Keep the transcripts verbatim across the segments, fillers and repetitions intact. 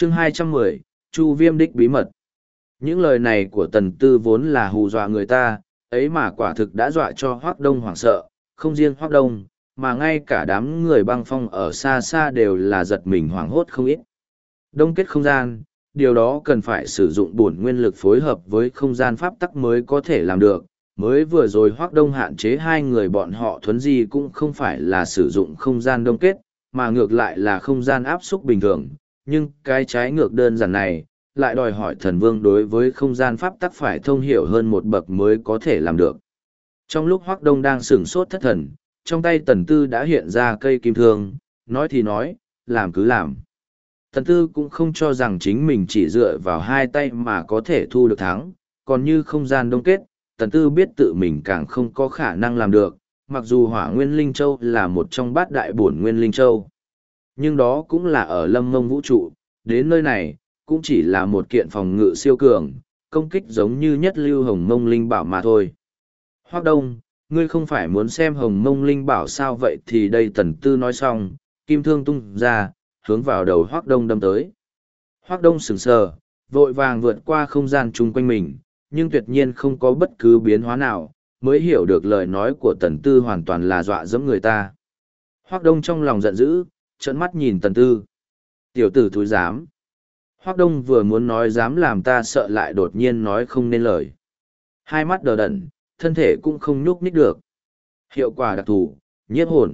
Chương hai trăm mười, Chu Viêm đích bí mật. Những lời này của Tần Tư vốn là hù dọa người ta, ấy mà quả thực đã dọa cho Hoác Đông hoảng sợ, không riêng Hoác Đông, mà ngay cả đám người băng phong ở xa xa đều là giật mình hoảng hốt không ít. Đông kết không gian, điều đó cần phải sử dụng bổn nguyên lực phối hợp với không gian pháp tắc mới có thể làm được. Mới vừa rồi Hoác Đông hạn chế hai người bọn họ thuấn di cũng không phải là sử dụng không gian đông kết, mà ngược lại là không gian áp xúc bình thường. Nhưng cái trái ngược đơn giản này, lại đòi hỏi thần vương đối với không gian pháp tắc phải thông hiểu hơn một bậc mới có thể làm được. Trong lúc Hoác Đông đang sửng sốt thất thần, trong tay Tần Tư đã hiện ra cây kim thương, nói thì nói, làm cứ làm. Tần Tư cũng không cho rằng chính mình chỉ dựa vào hai tay mà có thể thu được thắng, còn như không gian đông kết, Tần Tư biết tự mình càng không có khả năng làm được, mặc dù Hỏa Nguyên Linh Châu là một trong bát đại bổn Nguyên Linh Châu. Nhưng đó cũng là ở Lâm Mông vũ trụ, đến nơi này, cũng chỉ là một kiện phòng ngự siêu cường, công kích giống như nhất lưu Hồng Mông Linh Bảo mà thôi. Hoác Đông, ngươi không phải muốn xem Hồng Mông Linh Bảo sao vậy thì đây Tần Tư nói xong, kim thương tung ra, hướng vào đầu Hoác Đông đâm tới. Hoác Đông sững sờ, vội vàng vượt qua không gian chung quanh mình, nhưng tuyệt nhiên không có bất cứ biến hóa nào, mới hiểu được lời nói của Tần Tư hoàn toàn là dọa dẫm người ta. Hoác Đông trong lòng giận dữ, trợn mắt nhìn Tần Tư. Tiểu tử thúi dám. Hoác Đông vừa muốn nói dám làm ta sợ lại đột nhiên nói không nên lời. Hai mắt đờ đẫn, thân thể cũng không nhúc nhích được. Hiệu quả đặc thù, nhiếp hồn.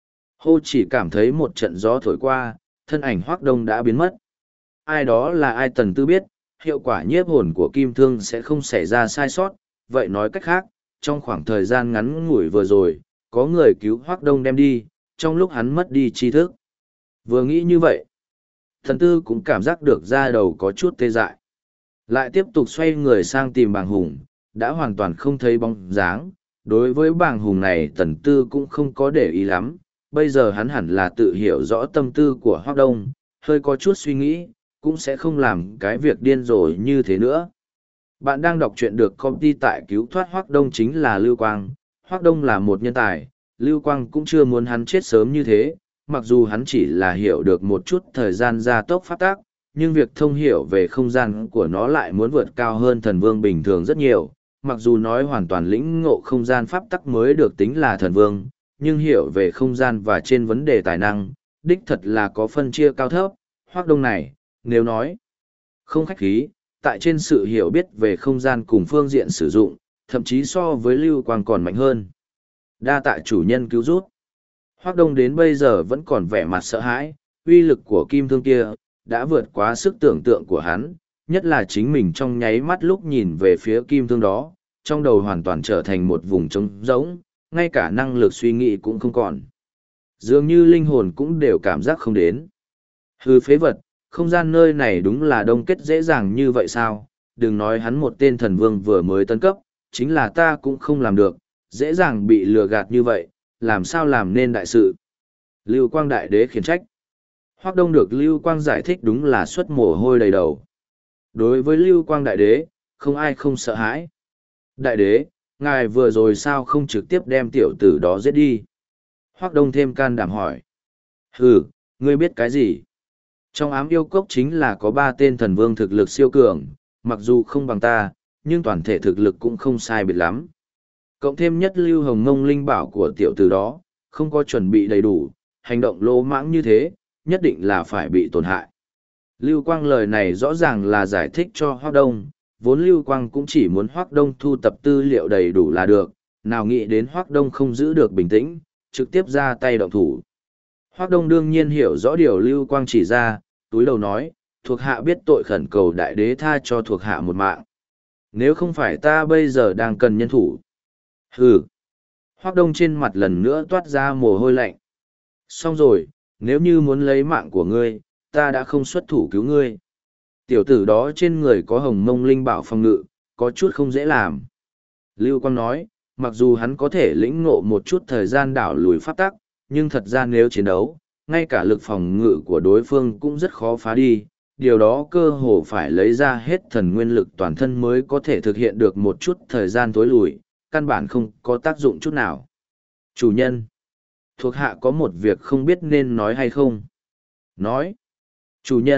Hô chỉ cảm thấy một trận gió thổi qua, thân ảnh Hoác Đông đã biến mất. Ai đó là ai Tần Tư biết, hiệu quả nhiếp hồn của kim thương sẽ không xảy ra sai sót. Vậy nói cách khác, trong khoảng thời gian ngắn ngủi vừa rồi, có người cứu Hoác Đông đem đi, trong lúc hắn mất đi tri thức. Vừa nghĩ như vậy, Tần Tư cũng cảm giác được da đầu có chút tê dại. Lại tiếp tục xoay người sang tìm bàng hùng, đã hoàn toàn không thấy bóng dáng. Đối với bàng hùng này Tần Tư cũng không có để ý lắm, bây giờ hắn hẳn là tự hiểu rõ tâm tư của Hoác Đông, hơi có chút suy nghĩ, cũng sẽ không làm cái việc điên rồ như thế nữa. Bạn đang đọc truyện được công ty tại cứu thoát Hoác Đông chính là Lưu Quang. Hoác Đông là một nhân tài, Lưu Quang cũng chưa muốn hắn chết sớm như thế, mặc dù hắn chỉ là hiểu được một chút thời gian gia tốc phát tác, nhưng việc thông hiểu về không gian của nó lại muốn vượt cao hơn thần vương bình thường rất nhiều. Mặc dù nói hoàn toàn lĩnh ngộ không gian pháp tắc mới được tính là thần vương, nhưng hiểu về không gian và trên vấn đề tài năng, đích thật là có phân chia cao thấp. Hoác Đông này, nếu nói không khách khí, tại trên sự hiểu biết về không gian cùng phương diện sử dụng, thậm chí so với Lưu Quang còn mạnh hơn. Đa tạ chủ nhân cứu rút. Hoác Đông đến bây giờ vẫn còn vẻ mặt sợ hãi, uy lực của kim thương kia, đã vượt quá sức tưởng tượng của hắn, nhất là chính mình trong nháy mắt lúc nhìn về phía kim thương đó, trong đầu hoàn toàn trở thành một vùng trống rỗng, ngay cả năng lực suy nghĩ cũng không còn. Dường như linh hồn cũng đều cảm giác không đến. Hư phế vật, không gian nơi này đúng là đông kết dễ dàng như vậy sao? Đừng nói hắn một tên thần vương vừa mới tấn cấp, chính là ta cũng không làm được, dễ dàng bị lừa gạt như vậy, làm sao làm nên đại sự. Lưu Quang Đại Đế khiển trách. Hoác Đông được Lưu Quang giải thích đúng là xuất mồ hôi đầy đầu. Đối với Lưu Quang Đại Đế, không ai không sợ hãi. Đại Đế, ngài vừa rồi sao không trực tiếp đem tiểu tử đó giết đi? Hoác Đông thêm can đảm hỏi. Hừ, ngươi biết cái gì? Trong ám yêu cốc chính là có ba tên thần vương thực lực siêu cường, mặc dù không bằng ta, nhưng toàn thể thực lực cũng không sai biệt lắm. Cộng thêm nhất lưu hồng ngông linh bảo của tiểu tử đó, không có chuẩn bị đầy đủ, hành động lỗ mãng như thế, nhất định là phải bị tổn hại. Lưu Quang lời này rõ ràng là giải thích cho Hoác Đông, vốn Lưu Quang cũng chỉ muốn Hoác Đông thu tập tư liệu đầy đủ là được, nào nghĩ đến Hoác Đông không giữ được bình tĩnh, trực tiếp ra tay động thủ. Hoác Đông đương nhiên hiểu rõ điều Lưu Quang chỉ ra, túi đầu nói, thuộc hạ biết tội khẩn cầu đại đế tha cho thuộc hạ một mạng. Nếu không phải ta bây giờ đang cần nhân thủ. Hừ. Hoác Đông trên mặt lần nữa toát ra mồ hôi lạnh. Xong rồi, nếu như muốn lấy mạng của ngươi, ta đã không xuất thủ cứu ngươi. Tiểu tử đó trên người có hồng mông linh bảo phòng ngự, có chút không dễ làm. Lưu Quang nói, mặc dù hắn có thể lĩnh ngộ một chút thời gian đảo lùi pháp tắc, nhưng thật ra nếu chiến đấu, ngay cả lực phòng ngự của đối phương cũng rất khó phá đi. Điều đó cơ hồ phải lấy ra hết thần nguyên lực toàn thân mới có thể thực hiện được một chút thời gian tối lùi, căn bản không có tác dụng chút nào. Chủ nhân, thuộc hạ có một việc không biết nên nói hay không. Nói, chủ nhân,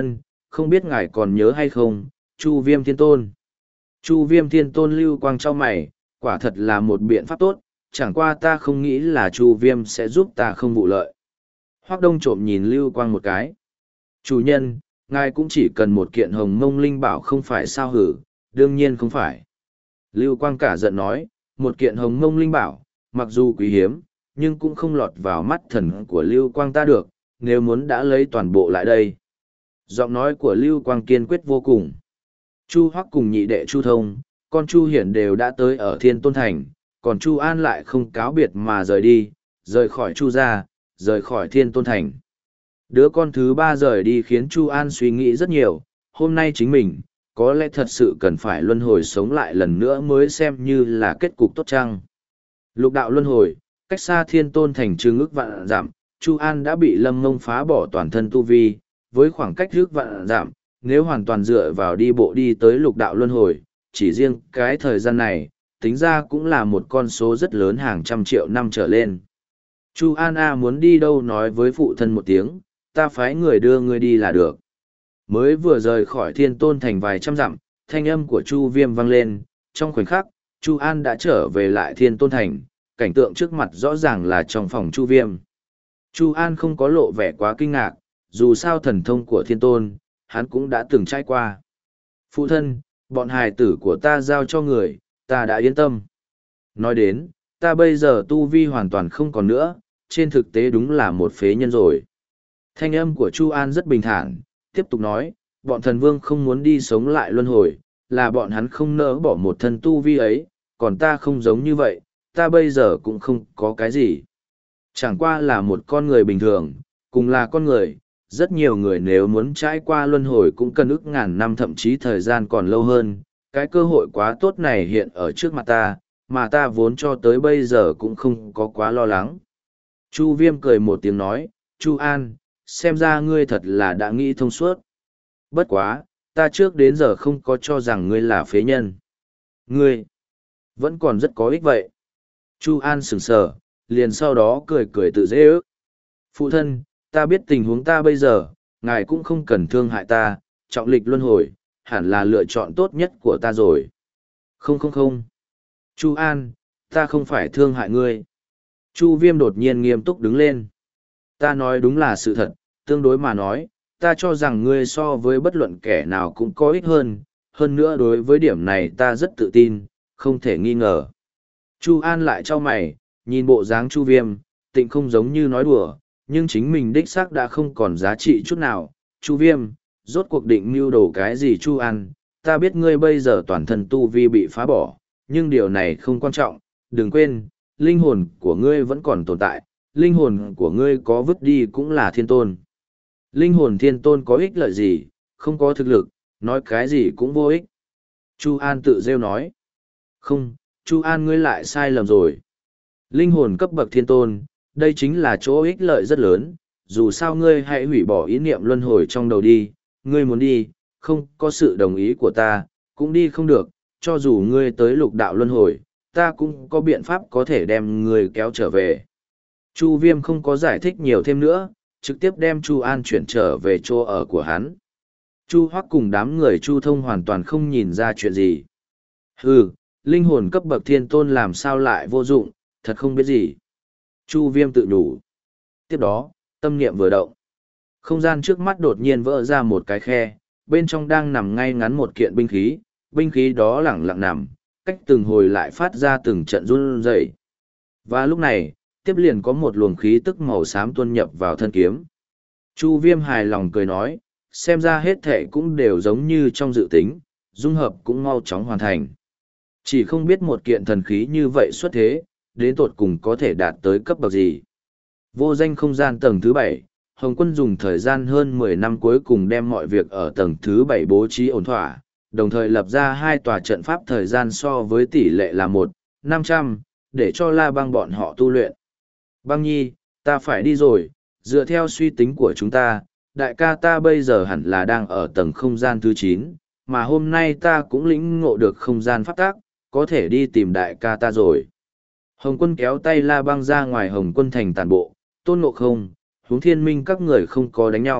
không biết ngài còn nhớ hay không, Chu Viêm Thiên Tôn. Chu Viêm Thiên Tôn lưu quang trao mày, quả thật là một biện pháp tốt, chẳng qua ta không nghĩ là Chu Viêm sẽ giúp ta không vụ lợi. Hoác Đông trộm nhìn lưu quang một cái. Chủ nhân, ngài cũng chỉ cần một kiện hồng mông linh bảo không phải sao hử, đương nhiên không phải. Lưu quang cả giận nói, một kiện hồng mông linh bảo, mặc dù quý hiếm, nhưng cũng không lọt vào mắt thần của Lưu Quang ta được, nếu muốn đã lấy toàn bộ lại đây. Giọng nói của Lưu Quang kiên quyết vô cùng. Chu Hoắc cùng nhị đệ Chu Thông, con Chu Hiển đều đã tới ở Thiên Tôn Thành, còn Chu An lại không cáo biệt mà rời đi, rời khỏi Chu gia, rời khỏi Thiên Tôn Thành. Đứa con thứ ba rời đi khiến Chu An suy nghĩ rất nhiều, hôm nay chính mình, có lẽ thật sự cần phải luân hồi sống lại lần nữa mới xem như là kết cục tốt chăng. Lục đạo luân hồi, cách xa Thiên Tôn Thành chừng ức vạn dặm, Chu An đã bị Lâm Ngông phá bỏ toàn thân tu vi, với khoảng cách ức vạn dặm, nếu hoàn toàn dựa vào đi bộ đi tới lục đạo luân hồi, chỉ riêng cái thời gian này, tính ra cũng là một con số rất lớn, hàng trăm triệu năm trở lên. Chu An A muốn đi đâu nói với phụ thân một tiếng, ta phái người đưa ngươi đi là được. Mới vừa rời khỏi Thiên Tôn Thành vài trăm dặm, thanh âm của Chu Viêm vang lên, trong khoảnh khắc, Chu An đã trở về lại Thiên Tôn Thành, cảnh tượng trước mặt rõ ràng là trong phòng Chu Viêm. Chu An không có lộ vẻ quá kinh ngạc, dù sao thần thông của Thiên Tôn, hắn cũng đã từng trải qua. Phụ thân, bọn hài tử của ta giao cho người, ta đã yên tâm. Nói đến, ta bây giờ tu vi hoàn toàn không còn nữa, trên thực tế đúng là một phế nhân rồi. Thanh âm của Chu An rất bình thản, tiếp tục nói, bọn thần vương không muốn đi sống lại luân hồi, là bọn hắn không nỡ bỏ một thân tu vi ấy, còn ta không giống như vậy, ta bây giờ cũng không có cái gì. Chẳng qua là một con người bình thường, cùng là con người, rất nhiều người nếu muốn trải qua luân hồi cũng cần ức ngàn năm thậm chí thời gian còn lâu hơn, cái cơ hội quá tốt này hiện ở trước mặt ta, mà ta vốn cho tới bây giờ cũng không có quá lo lắng. Chu Viêm cười một tiếng nói, Chu An, xem ra ngươi thật là đã nghĩ thông suốt. Bất quá, ta trước đến giờ không có cho rằng ngươi là phế nhân. Ngươi, vẫn còn rất có ích vậy. Chu An sững sờ, liền sau đó cười cười tự dễ ước. Phụ thân, ta biết tình huống ta bây giờ, ngài cũng không cần thương hại ta, trọng lịch luân hồi, hẳn là lựa chọn tốt nhất của ta rồi. Không không không. Chu An, ta không phải thương hại ngươi. Chu Viêm đột nhiên nghiêm túc đứng lên. Ta nói đúng là sự thật, tương đối mà nói, ta cho rằng ngươi so với bất luận kẻ nào cũng có ích hơn, hơn nữa đối với điểm này ta rất tự tin, không thể nghi ngờ. Chu An lại trao mày, nhìn bộ dáng Chu Viêm, tịnh không giống như nói đùa, nhưng chính mình đích xác đã không còn giá trị chút nào. Chu Viêm, rốt cuộc định mưu đồ cái gì Chu An, ta biết ngươi bây giờ toàn thân tu vi bị phá bỏ, nhưng điều này không quan trọng, đừng quên, linh hồn của ngươi vẫn còn tồn tại, linh hồn của ngươi có vứt đi cũng là thiên tôn. Linh hồn thiên tôn có ích lợi gì, không có thực lực, nói cái gì cũng vô ích. Chu An tự rêu nói. Không, Chu An ngươi lại sai lầm rồi. Linh hồn cấp bậc thiên tôn, đây chính là chỗ ích lợi rất lớn, dù sao ngươi hãy hủy bỏ ý niệm luân hồi trong đầu đi, ngươi muốn đi, không có sự đồng ý của ta, cũng đi không được, cho dù ngươi tới lục đạo luân hồi, ta cũng có biện pháp có thể đem ngươi kéo trở về. Chu Viêm không có giải thích nhiều thêm nữa, trực tiếp đem Chu An chuyển trở về chỗ ở của hắn. Chu Hoắc cùng đám người Chu Thông hoàn toàn không nhìn ra chuyện gì. Hừ, linh hồn cấp bậc thiên tôn làm sao lại vô dụng, thật không biết gì. Chu Viêm tự nhủ. Tiếp đó, tâm niệm vừa động. Không gian trước mắt đột nhiên vỡ ra một cái khe, bên trong đang nằm ngay ngắn một kiện binh khí, binh khí đó lẳng lặng nằm, cách từng hồi lại phát ra từng trận run rẩy. Và lúc này, tiếp liền có một luồng khí tức màu xám tuôn nhập vào thân kiếm. Chu Viêm hài lòng cười nói, xem ra hết thệ cũng đều giống như trong dự tính, dung hợp cũng mau chóng hoàn thành. Chỉ không biết một kiện thần khí như vậy xuất thế, đến tột cùng có thể đạt tới cấp bậc gì. Vô danh không gian tầng thứ bảy, Hồng Quân dùng thời gian hơn mười năm cuối cùng đem mọi việc ở tầng thứ bảy bố trí ổn thỏa, đồng thời lập ra hai tòa trận pháp thời gian so với tỷ lệ là một, năm trăm, để cho La Băng bọn họ tu luyện. Băng Nhi, ta phải đi rồi, dựa theo suy tính của chúng ta, đại ca ta bây giờ hẳn là đang ở tầng không gian thứ chín, mà hôm nay ta cũng lĩnh ngộ được không gian pháp tác, có thể đi tìm đại ca ta rồi. Hồng Quân kéo tay La Băng ra ngoài Hồng Quân thành tàn bộ, Tôn Ngộ Không, Hướng Thiên Minh các người không có đánh nhau,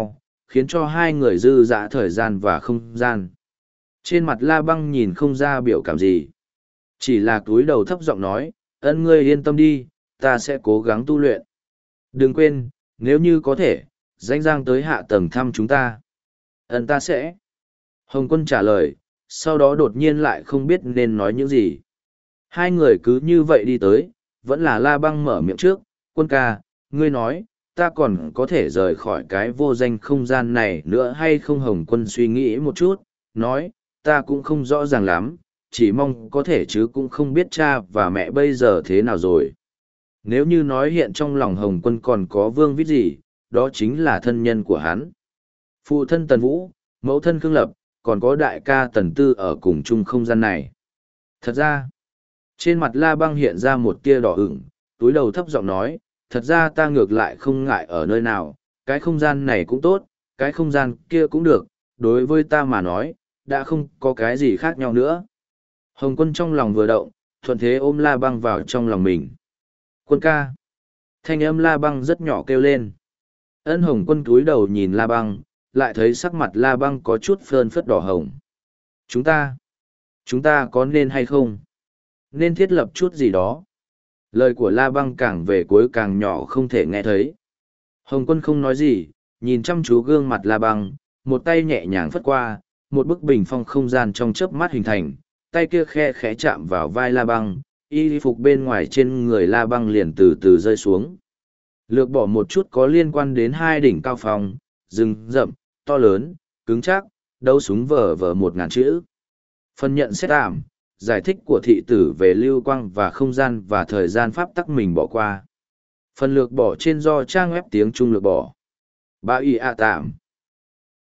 khiến cho hai người dư dã thời gian và không gian. Trên mặt La Băng nhìn không ra biểu cảm gì. Chỉ là cúi đầu thấp giọng nói, ân ngươi yên tâm đi, ta sẽ cố gắng tu luyện. Đừng quên, nếu như có thể, danh giang tới hạ tầng thăm chúng ta. Ân ta sẽ. Hồng Quân trả lời, sau đó đột nhiên lại không biết nên nói những gì. Hai người cứ như vậy đi tới, vẫn là La Băng mở miệng trước, Quân ca, ngươi nói, ta còn có thể rời khỏi cái vô danh không gian này nữa hay không? Hồng Quân suy nghĩ một chút, nói, ta cũng không rõ ràng lắm, chỉ mong có thể chứ cũng không biết cha và mẹ bây giờ thế nào rồi. Nếu như nói hiện trong lòng Hồng Quân còn có Vương Vít gì, đó chính là thân nhân của hắn. Phụ thân Tần Vũ, mẫu thân Khương Lập, còn có đại ca Tần Tư ở cùng chung không gian này. Thật ra, trên mặt La Băng hiện ra một tia đỏ ửng, túi đầu thấp giọng nói, thật ra ta ngược lại không ngại ở nơi nào, cái không gian này cũng tốt, cái không gian kia cũng được, đối với ta mà nói, đã không có cái gì khác nhau nữa. Hồng Quân trong lòng vừa động, thuận thế ôm La Băng vào trong lòng mình. Quân ca. Thanh âm La Băng rất nhỏ kêu lên. Ân Hồng Quân cúi đầu nhìn La Băng, lại thấy sắc mặt La Băng có chút phơn phất đỏ hồng. Chúng ta, chúng ta có nên hay không? Nên thiết lập chút gì đó. Lời của La Băng càng về cuối càng nhỏ không thể nghe thấy. Hồng Quân không nói gì, nhìn chăm chú gương mặt La Băng, một tay nhẹ nhàng phất qua, một bức bình phong không gian trong chớp mắt hình thành, tay kia khe khẽ chạm vào vai La Băng, y phục bên ngoài trên người La Băng liền từ từ rơi xuống. Lược bỏ một chút có liên quan đến hai đỉnh cao phong, rừng rậm, to lớn, cứng chắc, đấu súng vờ vờ một ngàn chữ. Phần nhận xét ảm, giải thích của thị tử về lưu quang và không gian và thời gian pháp tắc mình bỏ qua. Phần lược bỏ trên do trang web tiếng Trung lược bỏ. Ba y a tạm.